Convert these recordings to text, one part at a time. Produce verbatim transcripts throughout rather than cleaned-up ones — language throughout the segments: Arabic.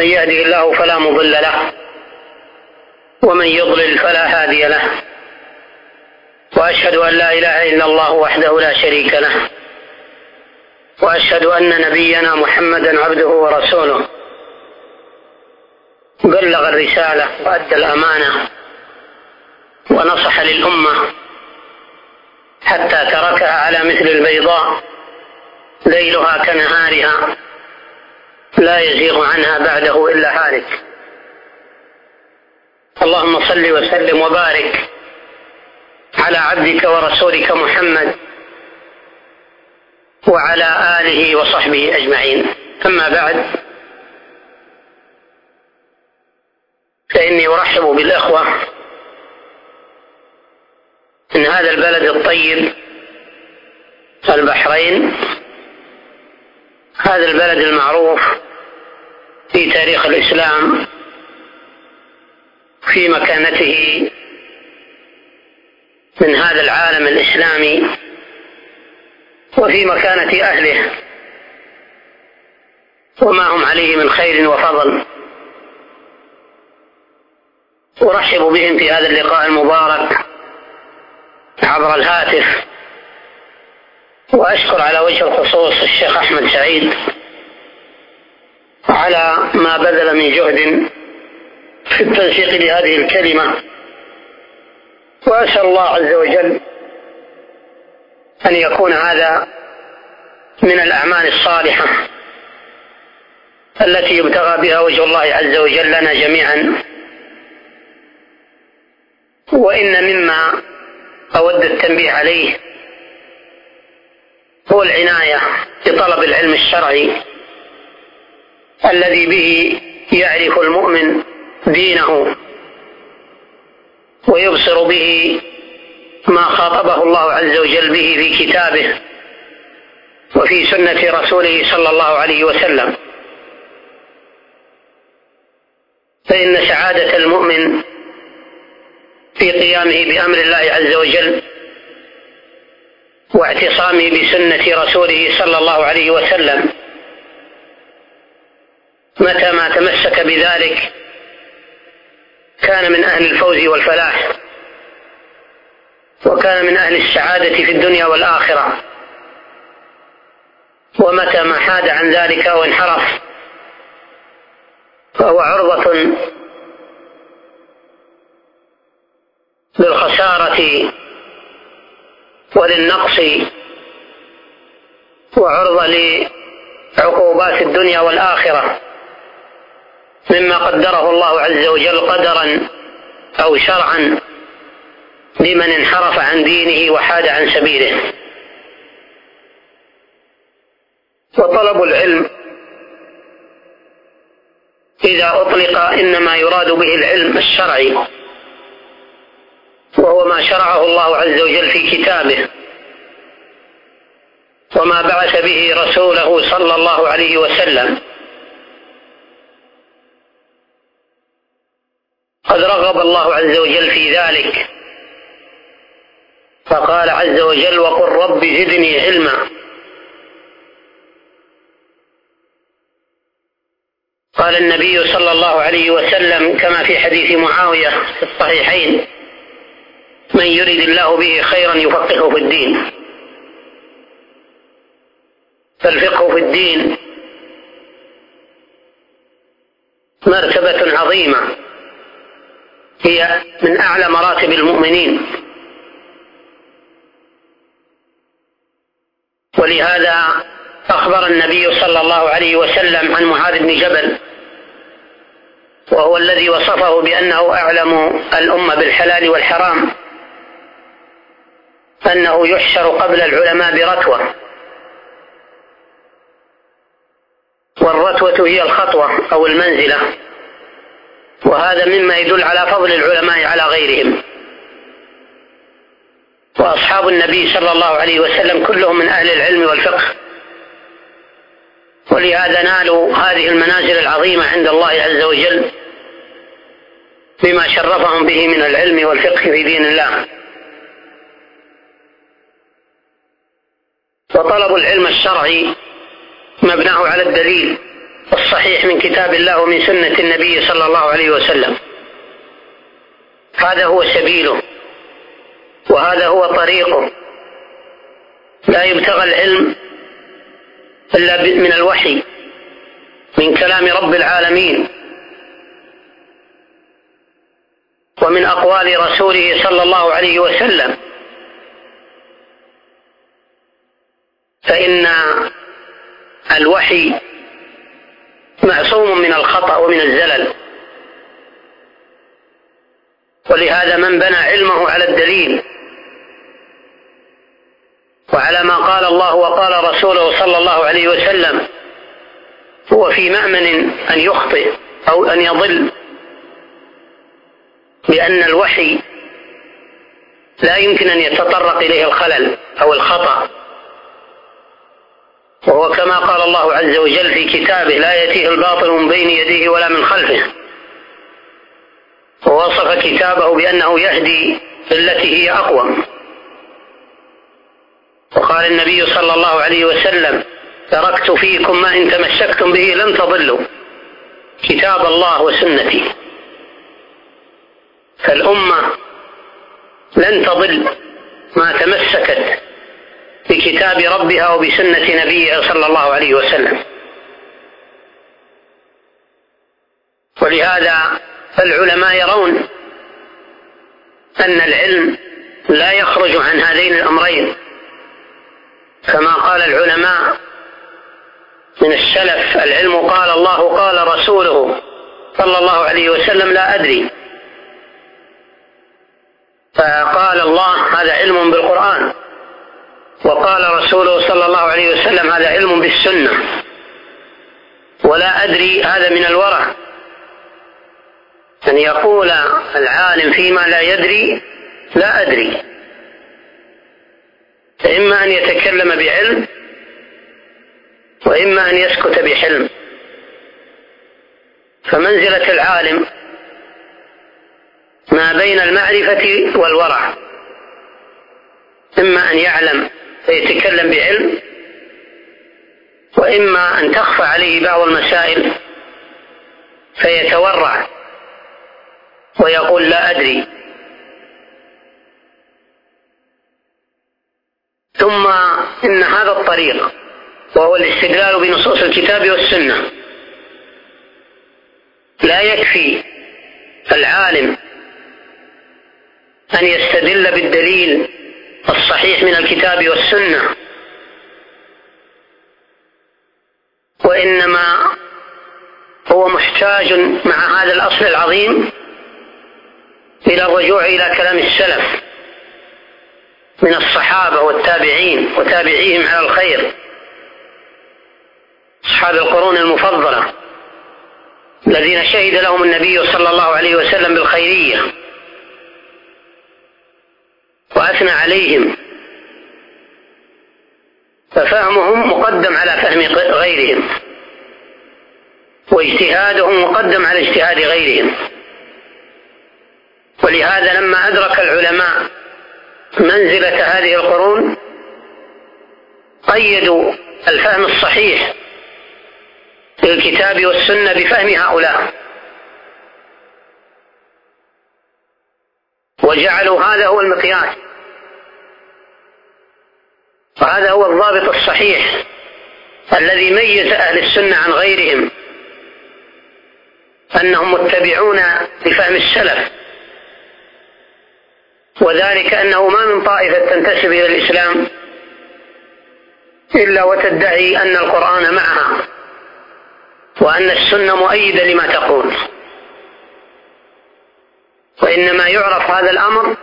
من يهده الله فلا مضل له ومن يضلل فلا هادي له، وأشهد أن لا إله إلا الله وحده لا شريك له، وأشهد أن نبينا محمدا عبده ورسوله، بلغ الرسالة وأدى الأمانة ونصح للأمة حتى تركها على مثل البيضاء ليلها كنهارها لا يزيغ عنها بعده إلا هالك. اللهم صل وسلم وبارك على عبدك ورسولك محمد وعلى آله وصحبه أجمعين. أما بعد، فإني أرحب بالإخوة من هذا البلد الطيب البحرين، هذا البلد المعروف في تاريخ الإسلام في مكانته من هذا العالم الإسلامي وفي مكانة أهله وما هم عليه من خير وفضل. أرحب بهم في هذا اللقاء المبارك عبر الهاتف، وأشكر على وجه الخصوص الشيخ أحمد سعيد على ما بذل من جهد في التنسيق لهذه الكلمة، وأسأل الله عز وجل أن يكون هذا من الأعمال الصالحة التي يبتغى بها وجه الله عز وجل لنا جميعا. وإن مما أود التنبيه عليه هو العناية بطلب العلم الشرعي الذي به يعرف المؤمن دينه ويبصر به ما خاطبه الله عز وجل به في كتابه وفي سنة رسوله صلى الله عليه وسلم. فإن سعادة المؤمن في قيامه بأمر الله عز وجل واعتصامه بسنة رسوله صلى الله عليه وسلم متى ما تمسك بذلك كان من أهل الفوز والفلاح، وكان من أهل السعادة في الدنيا والآخرة. ومتى ما حاد عن ذلك وانحرف فهو عرضة للخسارة وللنقص وعرضة لعقوبات الدنيا والآخرة مما قدره الله عز وجل قدرا أو شرعا لمن انحرف عن دينه وحاد عن سبيله. وطلب العلم إذا أطلق إنما يراد به العلم الشرعي، وهو ما شرعه الله عز وجل في كتابه وما بعث به رسوله صلى الله عليه وسلم. قد رغب الله عز وجل في ذلك فقال عز وجل: وقل رب زدني علما. قال النبي صلى الله عليه وسلم كما في حديث معاوية في الصحيحين: من يرد الله به خيرا يفقهه في الدين. فالفقه في الدين مرتبة عظيمة، هي من أعلى مراتب المؤمنين. ولهذا أخبر النبي صلى الله عليه وسلم عن معاذ بن جبل، وهو الذي وصفه بأنه أعلم الأمة بالحلال والحرام، أنه يحشر قبل العلماء برتوة، والرتوة هي الخطوة أو المنزلة، وهذا مما يدل على فضل العلماء على غيرهم. وأصحاب النبي صلى الله عليه وسلم كلهم من أهل العلم والفقه، ولهذا نالوا هذه المنازل العظيمة عند الله عز وجل بما شرفهم به من العلم والفقه في دين الله. وطلب العلم الشرعي مبناه على الدليل الصحيح من كتاب الله ومن سنة النبي صلى الله عليه وسلم. هذا هو سبيله وهذا هو طريقه. لا يبتغى العلم إلا من الوحي، من كلام رب العالمين ومن أقوال رسوله صلى الله عليه وسلم، فإن الوحي معصوم من الخطأ ومن الزلل، ولهذا من بنى علمه على الدليل وعلى ما قال الله وقال رسوله صلى الله عليه وسلم هو في مأمن أن يخطئ أو أن يضل، لأن الوحي لا يمكن أن يتطرق إليه الخلل أو الخطأ، وهو كما قال الله عز وجل في كتابه: لا يأتيه الباطل من بين يديه ولا من خلفه، ووصف كتابه بأنه يهدي التي هي أقوم. وقال النبي صلى الله عليه وسلم: تركت فيكم ما إن تمسكتم به لن تضلوا، كتاب الله وسنتي. فالأمة لن تضل ما تمسكت بكتاب ربها وبسنة نبيها صلى الله عليه وسلم. ولهذا العلماء يرون أن العلم لا يخرج عن هذين الأمرين، كما قال العلماء من السلف: العلم قال الله قال رسوله صلى الله عليه وسلم لا أدري. فقال الله: هذا علم بالقرآن، وقال رسوله صلى الله عليه وسلم: هذا علم بالسنة. ولا أدري هذا من الورع، أن يقول العالم فيما لا يدري لا أدري، فإما أن يتكلم بعلم وإما أن يسكت بحلم. فمنزلة العالم ما بين المعرفة والورع، إما أن يعلم فيتكلم بعلم، وإما أن تخفى عليه بعض المسائل فيتورع ويقول لا أدري. ثم إن هذا الطريق وهو الاستدلال بنصوص الكتاب والسنة لا يكفي العالم أن يستدل بالدليل الصحيح من الكتاب والسنة، وإنما هو محتاج مع هذا الأصل العظيم إلى الرجوع إلى كلام السلف من الصحابة والتابعين وتابعيهم على الخير، أصحاب القرون المفضلة الذين شهد لهم النبي صلى الله عليه وسلم بالخيرية وأثنى عليهم، ففهمهم مقدم على فهم غيرهم، واجتهادهم مقدم على اجتهاد غيرهم. ولهذا لما أدرك العلماء منزلة هذه القرون قيدوا الفهم الصحيح للكتاب والسنة بفهم هؤلاء، وجعلوا هذا هو المقياس، وهذا هو الضابط الصحيح الذي ميز أهل السنة عن غيرهم، أنهم متبعون لفهم السلف، وذلك أنه ما من طائفة تنتسب إلى الإسلام إلا وتدعي أن القرآن معها وأن السنة مؤيدة لما تقول، وإنما يعرف هذا الأمر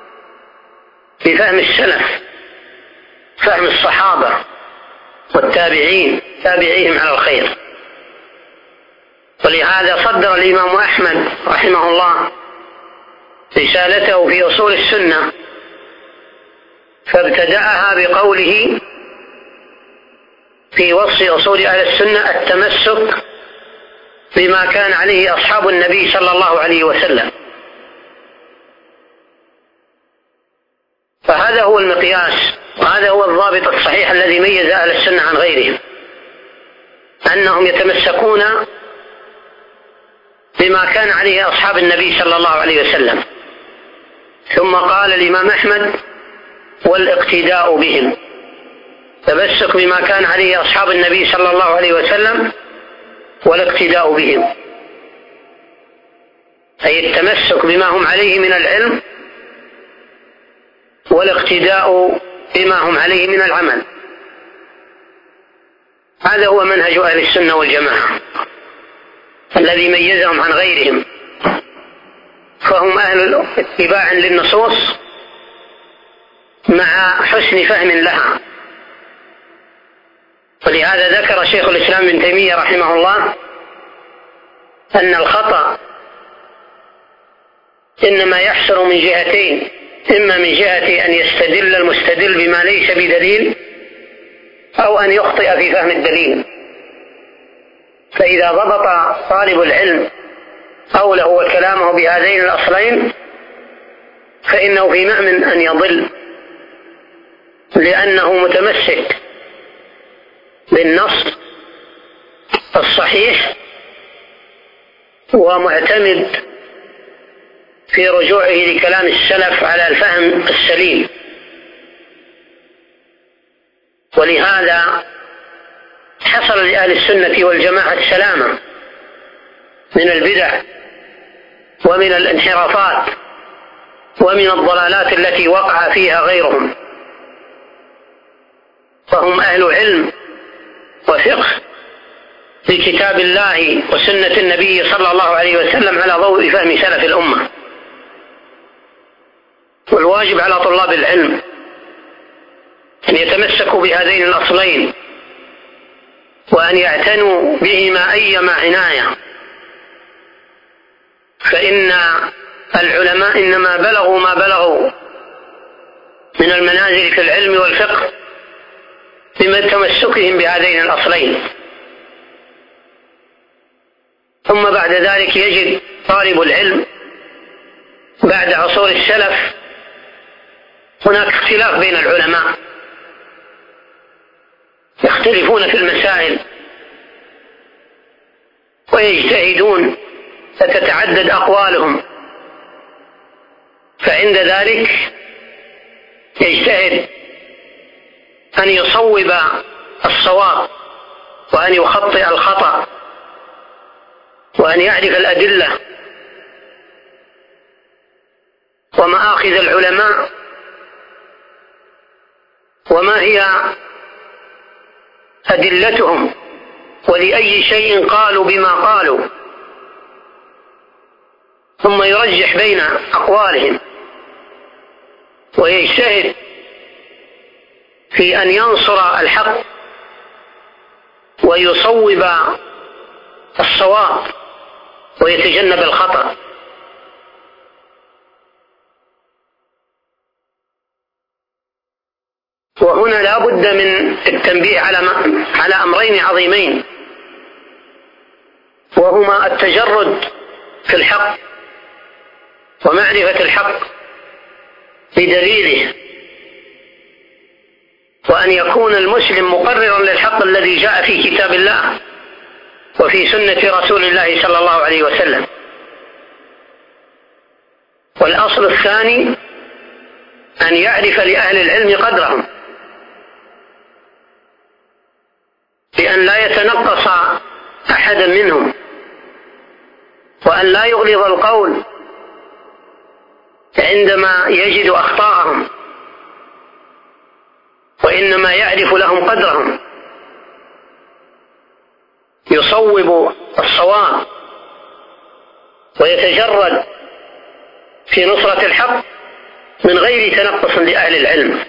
بفهم السلف، فهم الصحابة والتابعين تابعيهم على الخير. ولهذا صدر الإمام أحمد رحمه الله رسالته في أصول السنة، فابتدأها بقوله في وصف أصول أهل السنة: التمسك بما كان عليه أصحاب النبي صلى الله عليه وسلم. فهذا هو المقياس، وهذا هو الضابط الصحيح الذي ميز أهل السنة عن غيرهم، أنهم يتمسكون بما كان عليه أصحاب النبي صلى الله عليه وسلم. ثم قال الإمام أحمد: والاقتداء بهم. تمسك بما كان عليه أصحاب النبي صلى الله عليه وسلم والاقتداء بهم، أي التمسك بما هم عليه من العلم والاقتداء بما هم عليه من العمل. هذا هو منهج أهل السنة والجماعة الذي ميزهم عن غيرهم، فهم أهل اتباع للنصوص مع حسن فهم لها. ولهذا ذكر شيخ الإسلام ابن تيمية رحمه الله أن الخطأ إنما يحصل من جهتين: إما من جهة أن يستدل المستدل بما ليس بدليل، أو أن يخطئ في فهم الدليل. فإذا ضبط طالب العلم قوله وكلامه بهذين الأصلين فإنه في مأمن أن يضل، لأنه متمسك بالنص الصحيح ومعتمد في رجوعه لكلام السلف على الفهم السليم. ولهذا حصل لأهل السنة والجماعة السلامة من البدع ومن الانحرافات ومن الضلالات التي وقع فيها غيرهم، فهم أهل علم وفقه في كتاب الله وسنة النبي صلى الله عليه وسلم على ضوء فهم سلف الأمة. والواجب على طلاب العلم أن يتمسكوا بهذين الأصلين وأن يعتنوا بهما أيما عناية، فإن العلماء إنما بلغوا ما بلغوا من المنازل في العلم والفقه بمن تمسكهم بهذين الأصلين. ثم بعد ذلك يجد طالب العلم بعد عصور السلف هناك اختلاف بين العلماء، يختلفون في المسائل ويجتهدون فتتعدد أقوالهم، فعند ذلك يجتهد أن يصوب الصواب وأن يخطئ الخطأ وأن يعرف الأدلة ومآخذ العلماء وما هي أدلتهم ولأي شيء قالوا بما قالوا، ثم يرجح بين أقوالهم ويجتهد في أن ينصر الحق ويصوب الصواب ويتجنب الخطأ. وهنا لا بد من التنبيه على على أمرين عظيمين، وهما التجرد في الحق ومعرفة الحق بدليله، وأن يكون المسلم مقررا للحق الذي جاء في كتاب الله وفي سنة رسول الله صلى الله عليه وسلم. والأصل الثاني أن يعرف لأهل العلم قدرهم، بأن لا يتنقص أحدا منهم، وأن لا يغلظ القول عندما يجد أخطاءهم، وإنما يعرف لهم قدرهم، يصوب الصواب ويتجرد في نصرة الحق من غير تنقص لأهل العلم.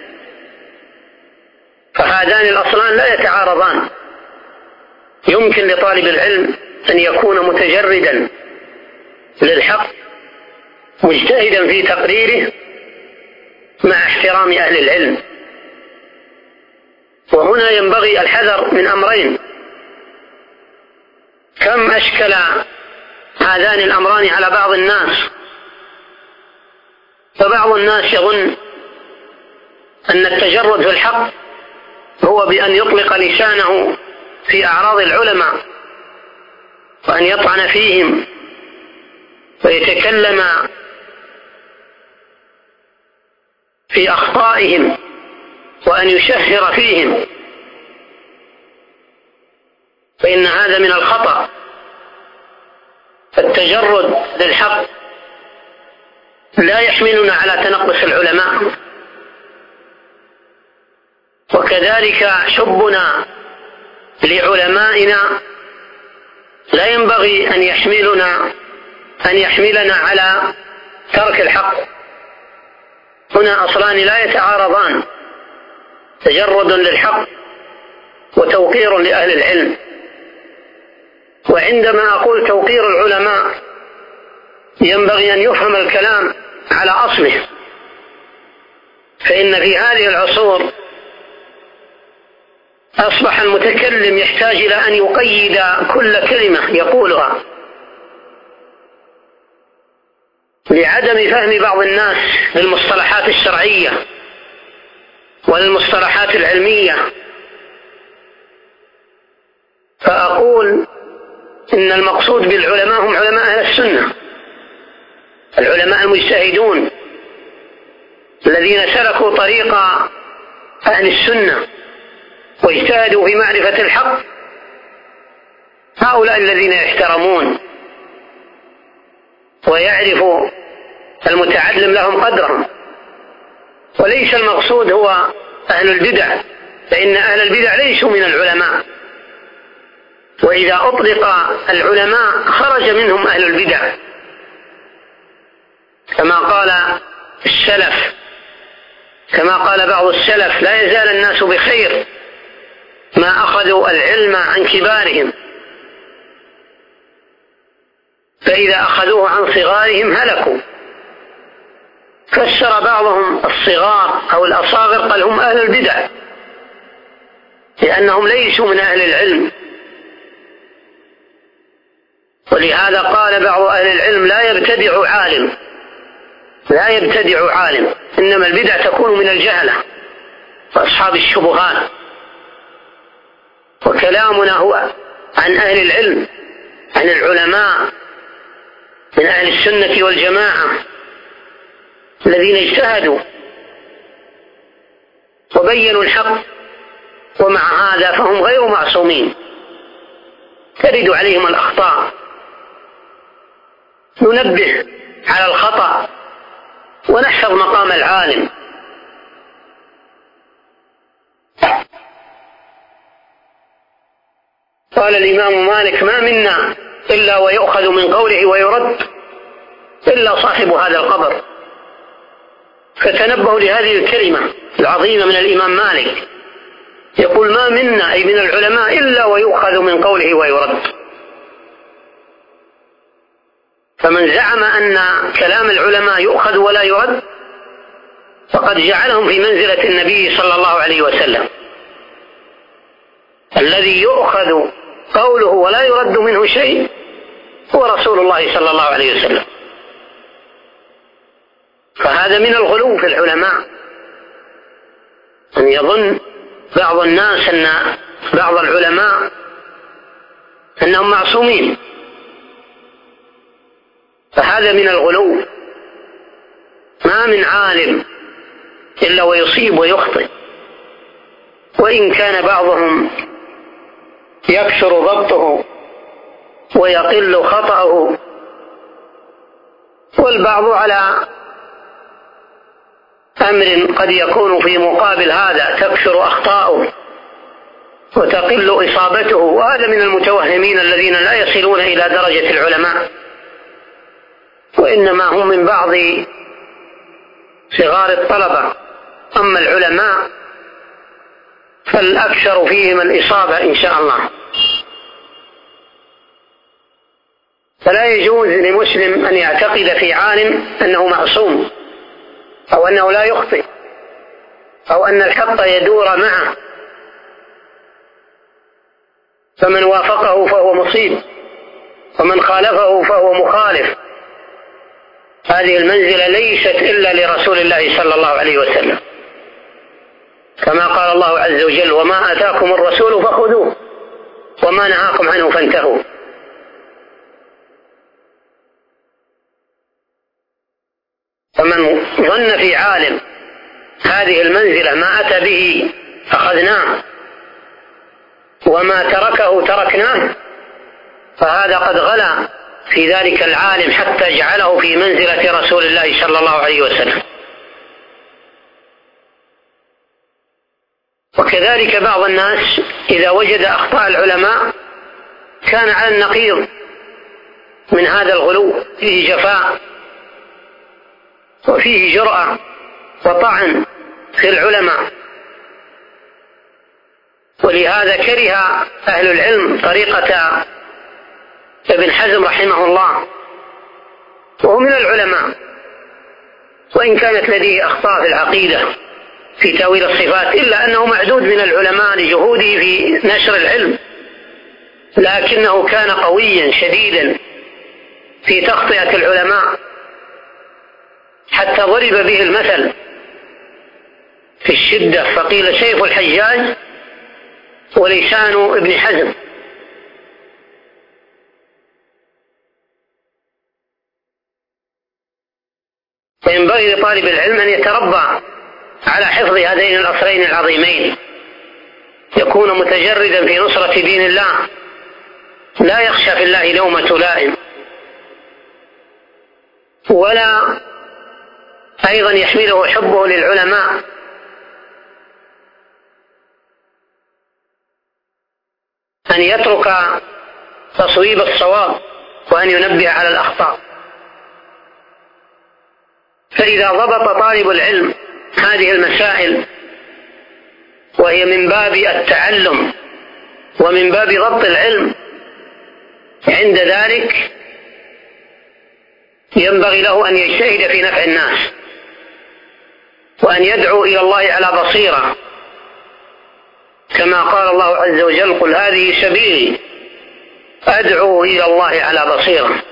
فهذان الأصلان لا يتعارضان، يمكن لطالب العلم أن يكون متجردا للحق مجتهدا في تقريره مع احترام أهل العلم. وهنا ينبغي الحذر من أمرين، كم أشكل هذان الأمران على بعض الناس، فبعض الناس يظن أن التجرد في الحق هو بأن يطلق لسانه في أعراض العلماء وأن يطعن فيهم ويتكلم في أخطائهم وأن يشهر فيهم، فإن هذا من الخطأ. التجرد للحق لا يحملنا على تنقص العلماء، وكذلك حبنا لعلمائنا لا ينبغي أن يحملنا أن يحملنا على ترك الحق. هنا أصلان لا يتعارضان: تجرد للحق وتوقير لأهل العلم. وعندما أقول توقير العلماء ينبغي أن يفهم الكلام على أصله، فإن في هذه العصور أصبح المتكلم يحتاج إلى أن يقيد كل كلمة يقولها لعدم فهم بعض الناس للمصطلحات الشرعية والمصطلحات العلمية. فأقول إن المقصود بالعلماء هم علماء أهل السنة، العلماء المجتهدون الذين سلكوا طريق أهل السنة واجتهدوا في معرفة الحق. هؤلاء الذين يحترمون ويعرف المتعلم لهم قدرهم، وليس المقصود هو أهل البدع، فإن أهل البدع ليسوا من العلماء، وإذا أطلق العلماء خرج منهم أهل البدع، كما قال السلف كما قال بعض السلف: لا يزال الناس بخير ما أخذوا العلم عن كبارهم، فإذا أخذوه عن صغارهم هلكوا. فسر بعضهم الصغار أو الأصاغر قال هم أهل البدع، لأنهم ليسوا من أهل العلم. ولهذا قال بعض أهل العلم: لا يبتدع عالم لا يبتدع عالم إنما البدع تكون من الجهلة وأصحاب الشبهات. وكلامنا هو عن أهل العلم، عن العلماء من أهل السنة والجماعة الذين اجتهدوا وبينوا الحق، ومع هذا فهم غير معصومين، ترد عليهم الأخطاء. ننبه على الخطأ ونحفظ مقام العالم. قال الإمام مالك: ما منا إلا ويؤخذ من قوله ويرد إلا صاحب هذا القبر. فتنبهوا لهذه الكلمة العظيمة من الإمام مالك، يقول: ما منا أي من العلماء إلا ويؤخذ من قوله ويرد. فمن زعم أن كلام العلماء يؤخذ ولا يرد فقد جعلهم في منزلة النبي صلى الله عليه وسلم، الذي يؤخذ قوله ولا يرد منه شيء هو رسول الله صلى الله عليه وسلم. فهذا من الغلو في العلماء، أن يظن بعض الناس أن بعض العلماء أنهم معصومين، فهذا من الغلو. ما من عالم إلا ويصيب ويخطئ، وإن كان بعضهم يكثر ضبطه ويقل خطأه، والبعض على أمر قد يكون في مقابل هذا تكثر أخطاؤه وتقل إصابته، وهذا من المتوهمين الذين لا يصلون إلى درجة العلماء، وإنما هم من بعض صغار الطلبة. أما العلماء فالأكثر فيهم الإصابة إن شاء الله. فلا يجوز لمسلم أن يعتقد في عالم أنه معصوم أو أنه لا يخطئ أو أن الحق يدور معه، فمن وافقه فهو مصيب ومن خالفه فهو مخالف. هذه المنزلة ليست إلا لرسول الله صلى الله عليه وسلم، كما قال الله عز وجل: وما آتاكم الرسول فخذوه وما نهاكم عنه فانتهوا. فمن ظن في عالم هذه المنزلة ما أتى به أخذناه وما تركه تركناه، فهذا قد غلا في ذلك العالم حتى جعله في منزلة رسول الله صلى الله عليه وسلم. وكذلك بعض الناس إذا وجد أخطاء العلماء كان على النقيض من هذا الغلو، فيه جفاء وفيه جرأة وطعن في العلماء. ولهذا كره أهل العلم طريقة ابن حزم رحمه الله، وهو من العلماء وإن كانت لديه أخطاء في العقيدة في تأويل الصفات، إلا أنه معدود من العلماء لجهوده في نشر العلم، لكنه كان قويا شديدا في تخطئة العلماء حتى ضرب به المثل في الشدة، فقيل سيف الحجاج ولسان ابن حزم. فينبغي لطالب العلم أن يتربى على حفظ هذين الأصلين العظيمين، يكون متجردا في نصرة دين الله، لا يخشى في الله لومة لائم، ولا أيضا يحمله حبه للعلماء أن يترك تصويب الصواب وأن ينبه على الأخطاء. فإذا ضبط طالب العلم هذه المسائل، وهي من باب التعلم ومن باب ضبط العلم، عند ذلك ينبغي له أن يجتهد في نفع الناس وأن يدعو إلى الله على بصيرة، كما قال الله عز وجل: قل هذه سبيلي أدعو إلى الله على بصيرة.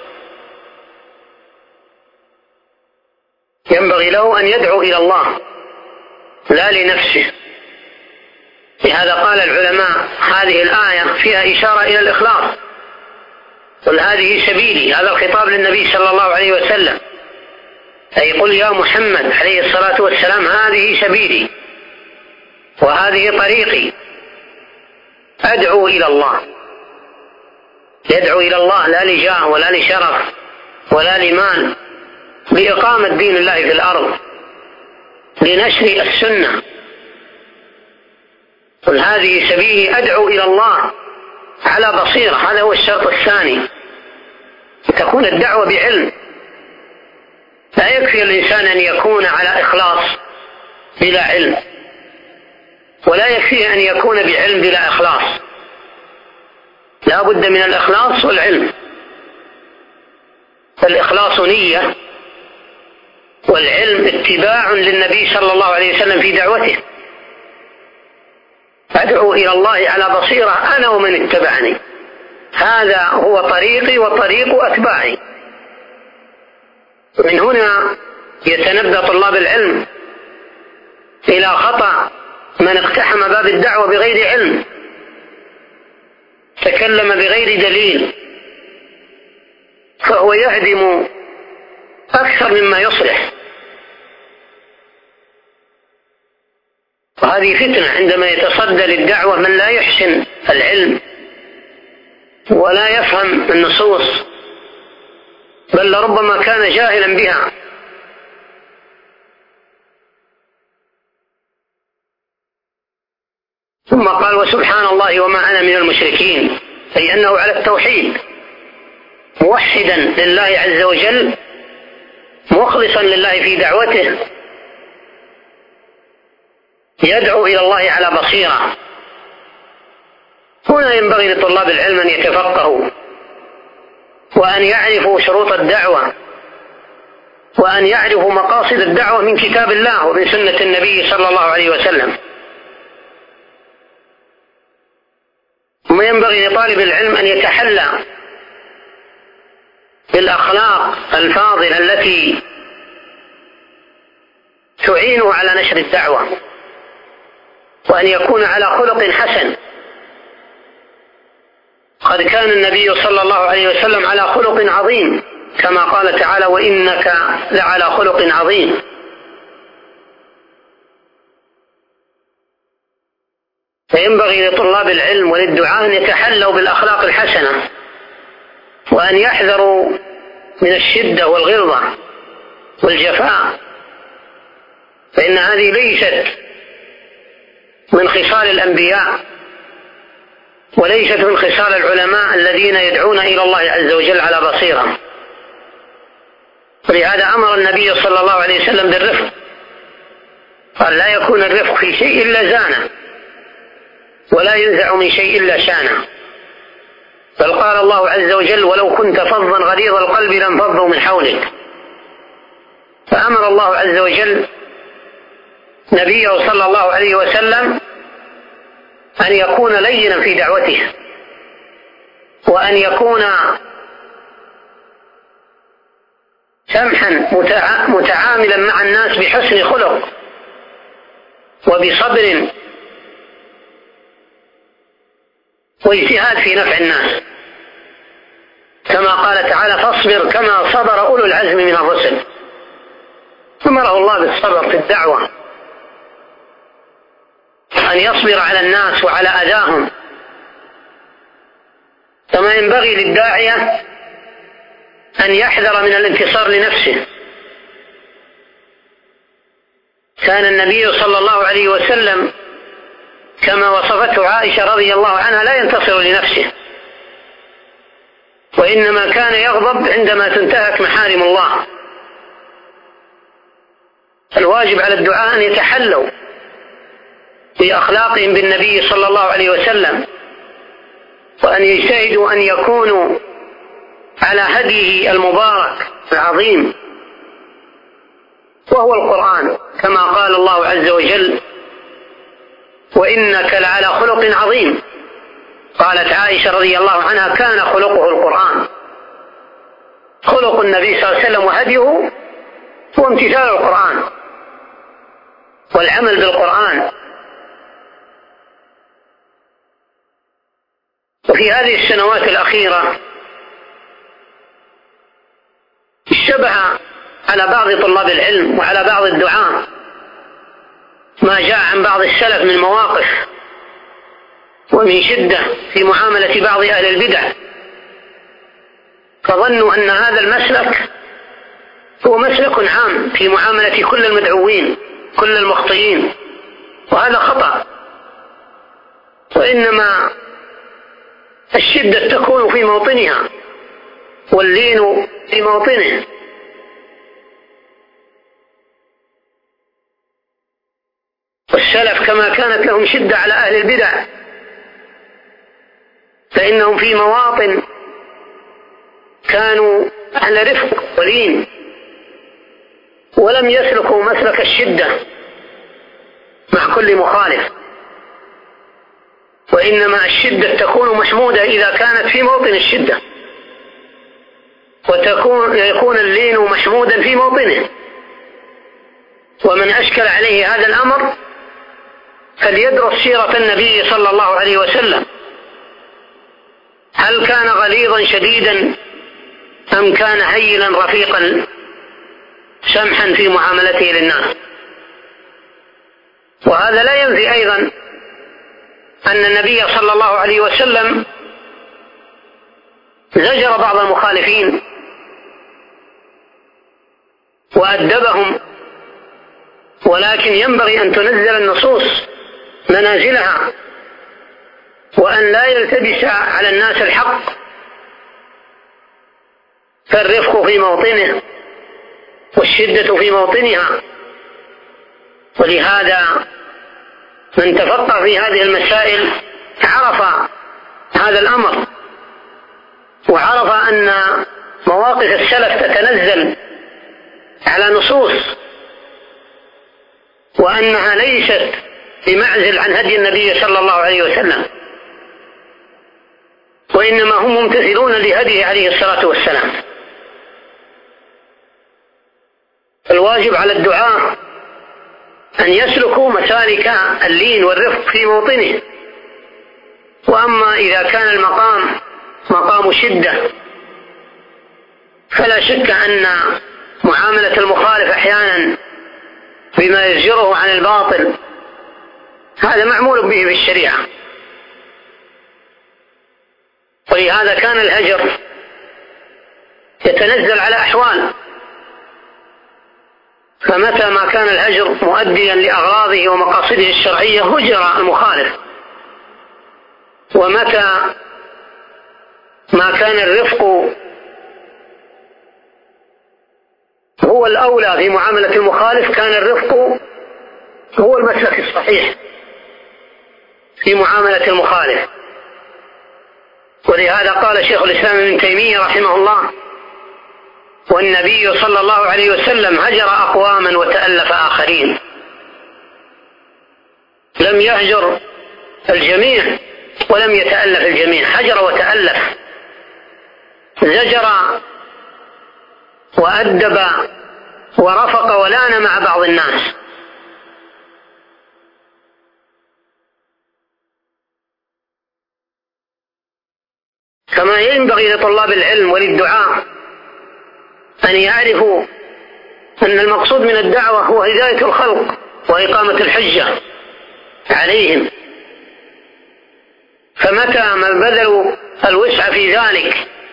ينبغي له أن يدعو إلى الله لا لنفسه. لهذا قال العلماء هذه الآية فيها إشارة إلى الإخلاص. قل هذه سبيلي، هذا الخطاب للنبي صلى الله عليه وسلم، أي قل يا محمد عليه الصلاة والسلام هذه سبيلي وهذه طريقي أدعو إلى الله. يدعو إلى الله لا لجاه ولا لشرف ولا لمال، لإقامة دين الله في الأرض، لنشر السنة. قل هذه سبيلي أدعو إلى الله على بصيرة، هذا هو الشرط الثاني، تكون الدعوة بعلم. لا يكفي الإنسان أن يكون على إخلاص بلا علم، ولا يكفي أن يكون بعلم بلا إخلاص، لا بد من الإخلاص والعلم. فالإخلاص نية، والعلم اتباع للنبي صلى الله عليه وسلم في دعوته. أدعو إلى الله على بصيرة أنا ومن اتبعني، هذا هو طريقي وطريق أتباعي. من هنا يتنبه طلاب العلم إلى خطأ من اقتحم باب الدعوة بغير علم، تكلم بغير دليل، فهو يهدم أكثر مما يصلح. وهذه فتنة عندما يتصدى للدعوة من لا يحسن العلم ولا يفهم النصوص، بل لربما كان جاهلا بها. ثم قال: وسبحان الله وما أنا من المشركين، أي أنه على التوحيد موحدا لله عز وجل، مخلصا لله في دعوته، يدعو إلى الله على بصيرة. هنا ينبغي لطلاب العلم أن يتفقهوا وأن يعرفوا شروط الدعوة وأن يعرفوا مقاصد الدعوة من كتاب الله ومن سنة النبي صلى الله عليه وسلم. ثم ينبغي لطالب العلم أن يتحلى بالأخلاق الفاضلة التي تعينه على نشر الدعوة، وأن يكون على خلق حسن، قد كان النبي صلى الله عليه وسلم على خلق عظيم، كما قال تعالى: وإنك لعلى خلق عظيم. فينبغي لطلاب العلم وللدعاة أن يتحلوا بالأخلاق الحسنة، وأن يحذروا من الشدة والغلظة والجفاء، فإن هذه ليست من خصال الأنبياء، وليست من خصال العلماء الذين يدعون إلى الله عز وجل على بصيرة. ولهذا أمر النبي صلى الله عليه وسلم بالرفق، قال: لا يكون الرفق في شيء إلا زانه، ولا ينزع من شيء إلا شانه. بل قال الله عز وجل: ولو كنت فظا غليظ القلب لانفضوا من حولك. فأمر الله عز وجل نبيه صلى الله عليه وسلم أن يكون لينا في دعوته، وأن يكون سمحا متعاملا مع الناس بحسن خلق وبصبر واجتهاد في نفع الناس، كما قال تعالى: فاصبر كما صبر أولو العزم من الرسل. أمره الله بالصبر في الدعوة، أن يصبر على الناس وعلى أذاهم، كما ينبغي للداعية أن يحذر من الانتصار لنفسه. كان النبي صلى الله عليه وسلم كما وصفته عائشة رضي الله عنها لا ينتصر لنفسه، وإنما كان يغضب عندما تنتهك محارم الله. الواجب على الدعاء أن يتحلوا بأخلاقهم بالنبي صلى الله عليه وسلم، وأن يجتهدوا أن يكونوا على هديه المبارك العظيم، وهو القرآن، كما قال الله عز وجل: وإنك لعلى خلق عظيم. قالت عائشة رضي الله عنها: كان خلقه القرآن. خلق النبي صلى الله عليه وسلم وهديه هو امتثال القرآن والعمل بالقرآن. وفي هذه السنوات الأخيرة اشتبه على بعض طلاب العلم وعلى بعض الدعاة ما جاء عن بعض السلف من مواقف ومن شدة في معاملة بعض أهل البدع، فظنوا أن هذا المسلك هو مسلك عام في معاملة كل المدعوين كل المخطئين، وهذا خطأ. وإنما الشدة تكون في موطنها واللين في موطنه. والسلف كما كانت لهم شدة على أهل البدع، فإنهم في مواطن كانوا أهل رفق ولين، ولم يسلكوا مسلك الشدة مع كل مخالف، وإنما الشدة تكون محمودة إذا كانت في موطن الشدة، وتكون يكون اللين محمودا في موطنه. ومن أشكل عليه هذا الأمر فليدرس سيرة النبي صلى الله عليه وسلم، هل كان غليظا شديدا أم كان هينا رفيقا سمحا في معاملته للناس؟ وهذا لا ينفي أيضا أن النبي صلى الله عليه وسلم زجر بعض المخالفين وأدبهم، ولكن ينبغي أن تنزل النصوص منازلها، وأن لا يلتبس على الناس الحق، فالرفق في موطنه والشدة في موطنها. ولهذا من تفقه في هذه المسائل عرف هذا الأمر، وعرف أن مواقف السلف تتنزل على نصوص، وأنها ليست بمعزل عن هدي النبي صلى الله عليه وسلم، وإنما هم ممتثلون لهديه عليه الصلاة والسلام. الواجب على الدعاة أن يسلكوا مسالك اللين والرفق في موطنه. وأما إذا كان المقام مقام شدة، فلا شك أن معاملة المخالف أحيانا بما يزجره عن الباطل هذا معمول به بالشريعة، ولهذا كان الهجر يتنزل على أحوال، فمتى ما كان الهجر مؤديا لأغراضه ومقاصده الشرعية هجر المخالف، ومتى ما كان الرفق هو الأولى في معاملة المخالف كان الرفق هو المسلك الصحيح في معاملة المخالف. ولهذا قال شيخ الإسلام ابن تيمية رحمه الله: والنبي صلى الله عليه وسلم هجر أقواما وتألف آخرين. لم يهجر الجميع ولم يتألف الجميع، هجر وتألف، زجر وأدب ورفق ولان مع بعض الناس. كما ينبغي لطلاب العلم وللدعاء أن يعرفوا أن المقصود من الدعوة هو هداية الخلق وإقامة الحجة عليهم، فمتى ما بذلوا الوسع في ذلك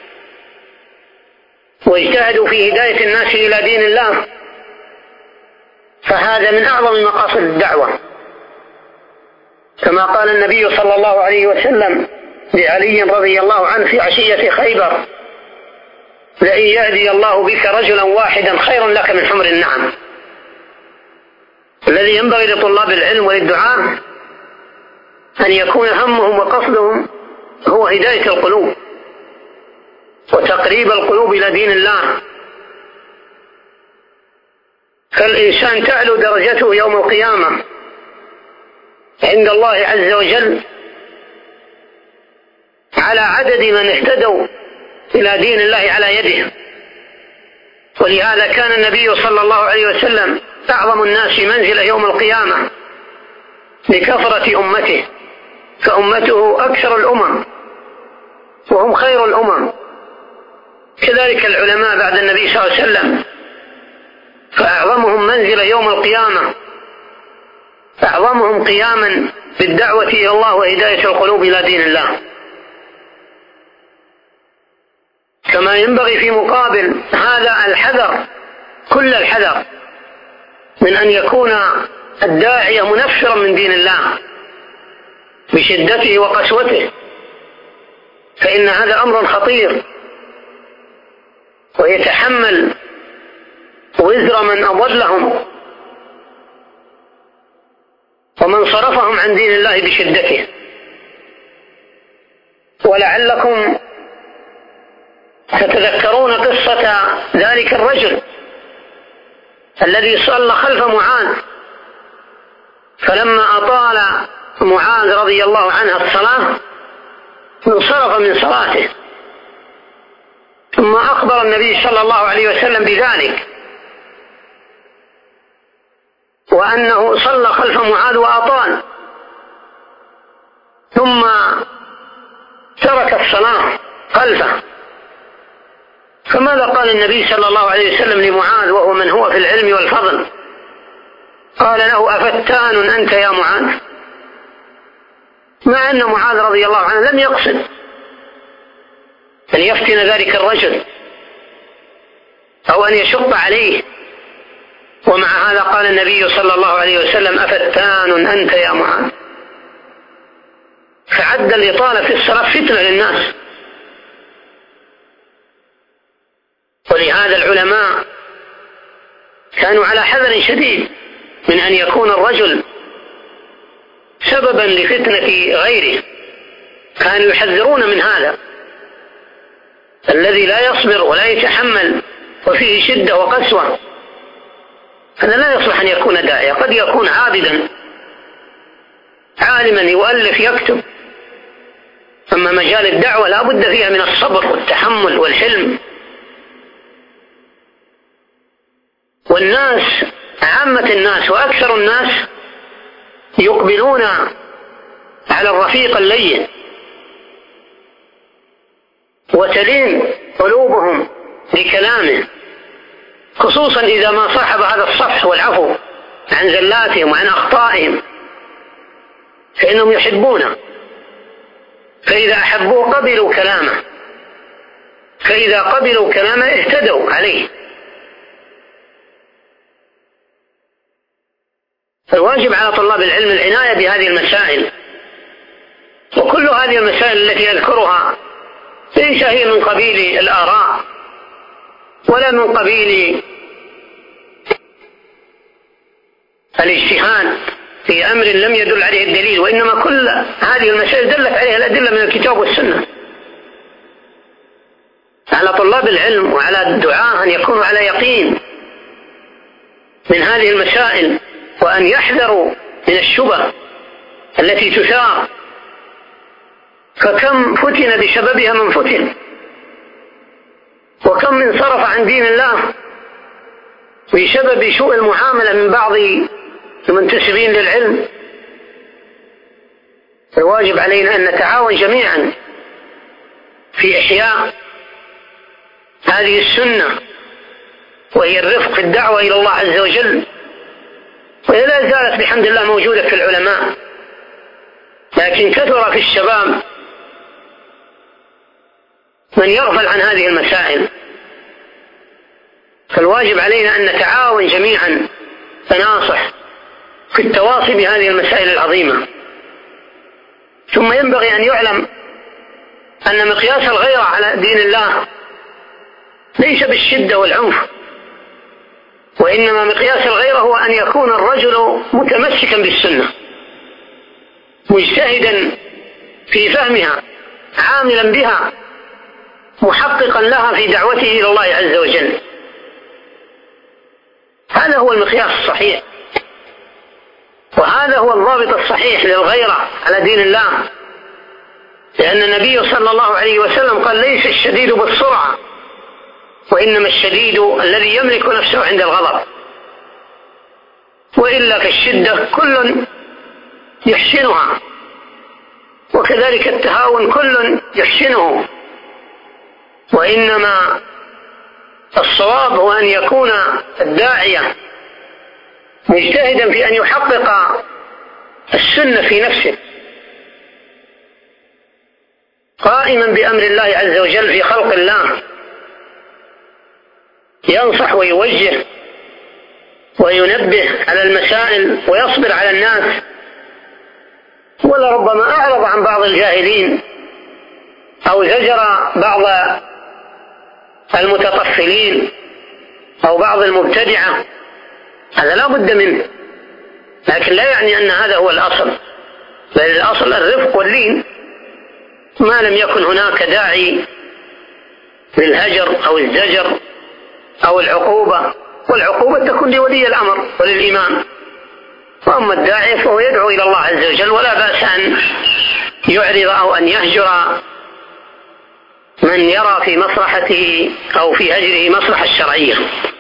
واجتهدوا في هداية الناس إلى دين الله فهذا من أعظم مقاصد الدعوة، كما قال النبي صلى الله عليه وسلم لعلي رضي الله عنه في عشية خيبر: لئن يهدي الله بك رجلا واحدا خير لك من حمر النعم. الذي ينبغي لطلاب العلم وللدعاء أن يكون همهم وقصدهم هو هداية القلوب وتقريب القلوب إلى دين الله، فالإنسان تعلو درجته يوم القيامة عند الله عز وجل على عدد من اهتدوا إلى دين الله على يده. ولهذا كان النبي صلى الله عليه وسلم أعظم الناس منزلة يوم القيامة لكثرة أمته، فأمته أكثر الأمم وهم خير الأمم. كذلك العلماء بعد النبي صلى الله عليه وسلم فأعظمهم منزلة يوم القيامة أعظمهم قياما بالدعوة إلى الله وهداية القلوب إلى دين الله. كما ينبغي في مقابل هذا الحذر، كل الحذر من أن يكون الداعية منفرا من دين الله بشدته وقسوته، فإن هذا أمر خطير، ويتحمل وزر من أضلهم ومن صرفهم عن دين الله بشدته. ولعلكم تتذكرون قصة ذلك الرجل الذي صلى خلف معاذ، فلما أطال معاذ رضي الله عنه الصلاة انصرف من صلاته، ثم أخبر النبي صلى الله عليه وسلم بذلك وأنه صلى خلف معاذ وأطال، ثم ترك الصلاة خلفه. فماذا قال النبي صلى الله عليه وسلم لمعاذ وهو من هو في العلم والفضل؟ قال له: أفتان أنت يا معاذ؟ مع أن معاذ رضي الله عنه لم يقصد أن يفتن ذلك الرجل أو أن يشق عليه، ومع هذا قال النبي صلى الله عليه وسلم: أفتان أنت يا معاذ؟ فعد الإطالة في الصلاة فتنة للناس. ولهذا العلماء كانوا على حذر شديد من أن يكون الرجل سببا لفتنة غيره، كانوا يحذرون من هذا الذي لا يصبر ولا يتحمل وفيه شدة وقسوة، هذا لا يصلح أن يكون داعية. قد يكون عابدا عالما يؤلف يكتب، أما مجال الدعوة لا بد فيها من الصبر والتحمل والحلم. والناس عامة الناس وأكثر الناس يقبلون على الرفيق اللين، وتلين قلوبهم بكلامه، خصوصا إذا ما صاحب هذا الصفح والعفو عن زلاتهم وعن أخطائهم، فإنهم يحبونه، فإذا أحبوه قبلوا كلامه، فإذا قبلوا كلامه اهتدوا عليه. فالواجب على طلاب العلم العناية بهذه المسائل، وكل هذه المسائل التي أذكرها ليس هي من قبيل الآراء ولا من قبيل الاجتهاد في أمر لم يدل عليه الدليل، وإنما كل هذه المسائل دلت عليها الأدلة من الكتاب والسنة. على طلاب العلم وعلى الدعاة أن يكونوا على يقين من هذه المسائل، وأن يحذروا من الشبه التي تثار، فكم فتن بسببها من فتن، وكم من صرف عن دين الله بسبب سوء المعاملة من بعض المنتسبين للعلم. الواجب علينا أن نتعاون جميعا في إحياء هذه السنة، وهي الرفق في الدعوة إلى الله عز وجل، وهي لا زالت بحمد الله موجودة في العلماء، لكن كثر في الشباب من يغفل عن هذه المسائل. فالواجب علينا أن نتعاون جميعا تناصح في التواصي بهذه المسائل العظيمة. ثم ينبغي أن يعلم أن مقياس الغيرة على دين الله ليس بالشدة والعنف، وإنما مقياس الغيرة هو أن يكون الرجل متمسكا بالسنة، مجتهدا في فهمها، عاملا بها، محققا لها في دعوته إلى الله عز وجل. هذا هو المقياس الصحيح، وهذا هو الضابط الصحيح للغيرة على دين الله، لأن النبي صلى الله عليه وسلم قال: ليس الشديد بالسرعة، وإنما الشديد الذي يملك نفسه عند الغضب. وإلا فالشدة كل يحسنها، وكذلك التهاون كل يحسنه، وإنما الصواب هو أن يكون الداعية مجتهدا في أن يحقق السنة في نفسه، قائما بأمر الله عز وجل في خلق الله، ينصح ويوجه وينبه على المسائل ويصبر على الناس، ولربما أعرض عن بعض الجاهلين أو زجر بعض المتطفلين أو بعض المبتدعة، هذا لا بد منه، لكن لا يعني أن هذا هو الأصل، بل الأصل الرفق واللين، ما لم يكن هناك داعي للهجر أو الزجر أو العقوبة، والعقوبة تكون لولي الأمر وللإمام، وأما الداعي فهو يدعو إلى الله عز وجل، ولا بأس أن يعرض أو أن يهجر من يرى في مصلحته أو في هجره مصلحة الشرعية.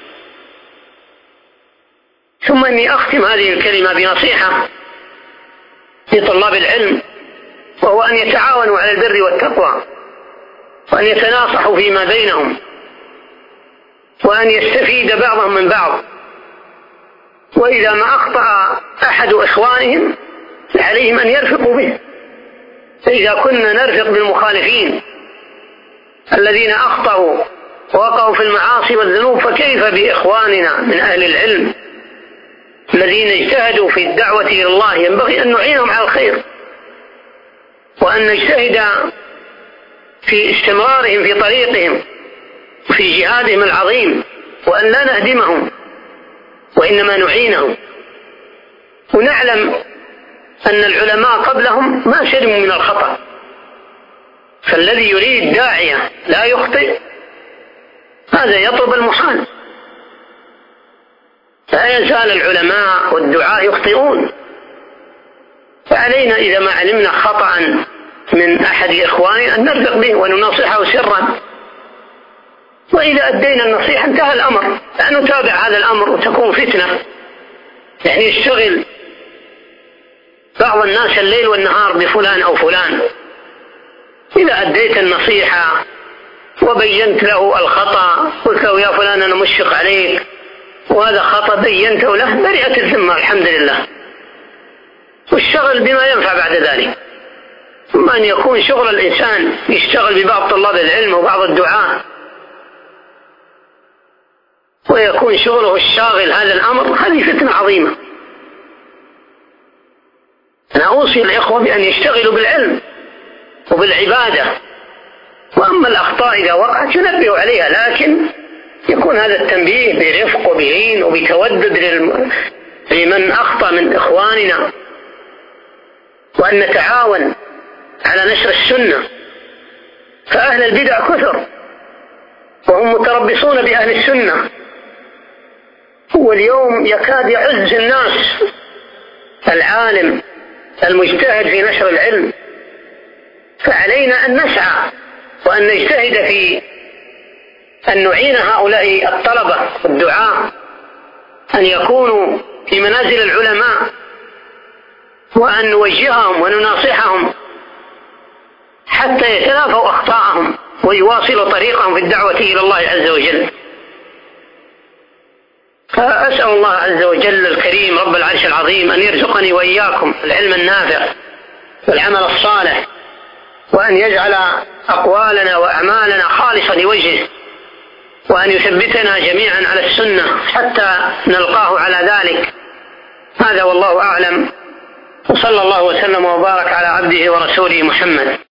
ثم أني أختم هذه الكلمة بنصيحة لطلاب العلم، وهو أن يتعاونوا على البر والتقوى، وأن يتناصحوا فيما بينهم، وأن يستفيد بعضهم من بعض، وإذا ما أخطأ أحد إخوانهم عليهم أن يرفقوا به. فإذا كنا نرفق بالمخالفين الذين أخطأوا ووقعوا في المعاصي والذنوب، فكيف بإخواننا من أهل العلم الذين اجتهدوا في الدعوة إلى الله؟ ينبغي أن نعينهم على الخير، وأن نجتهد في استمرارهم في طريقهم وفي جهادهم العظيم، وأن لا نهدمهم وإنما نعينهم. ونعلم أن العلماء قبلهم ما سلموا من الخطأ، فالذي يريد داعية لا يخطئ هذا يطلب المحال. لا يزال العلماء والدعاء يخطئون، فعلينا إذا ما علمنا خطأ من أحد إخواننا أن نرفق به وننصحه سرا، وإذا أدينا النصيحة انتهى الأمر، لا نتابع هذا الأمر وتكون فتنة، يعني يشتغل بعض الناس الليل والنهار بفلان أو فلان. إذا أديت النصيحة وبينت له الخطأ، قلت له يا فلان أنا مشفق عليك وهذا خطأ، بينته له، برئت الذمة الحمد لله، والشغل بما ينفع بعد ذلك. أما أن يكون شغل الإنسان يشتغل ببعض طلاب العلم وبعض الدعاء ويكون شغله الشاغل هذا الأمر، هذه فتنة عظيمة. أنا أوصي الإخوة بأن يشتغلوا بالعلم وبالعبادة، وأما الأخطاء إذا وقعت ينبهوا عليها، لكن يكون هذا التنبيه برفق وبلين وبتودد لمن أخطأ من إخواننا، وأن نتعاون على نشر السنة. فأهل البدع كثر وهم متربصون بأهل السنة، واليوم يكاد يعز الناس العالم المجتهد في نشر العلم. فعلينا أن نسعى وأن نجتهد في أن نعين هؤلاء الطلبة والدعاء أن يكونوا في منازل العلماء، وأن نوجههم ونناصحهم حتى يتلافوا أخطاءهم ويواصلوا طريقهم في الدعوة إلى الله عز وجل. فأسأل الله عز وجل الكريم رب العرش العظيم أن يرزقني وإياكم العلم النافع والعمل الصالح، وأن يجعل أقوالنا وأعمالنا خالصة لوجهه، وأن يثبتنا جميعا على السنة حتى نلقاه على ذلك. هذا والله أعلم، وصلى الله وسلم وبارك على عبده ورسوله محمد.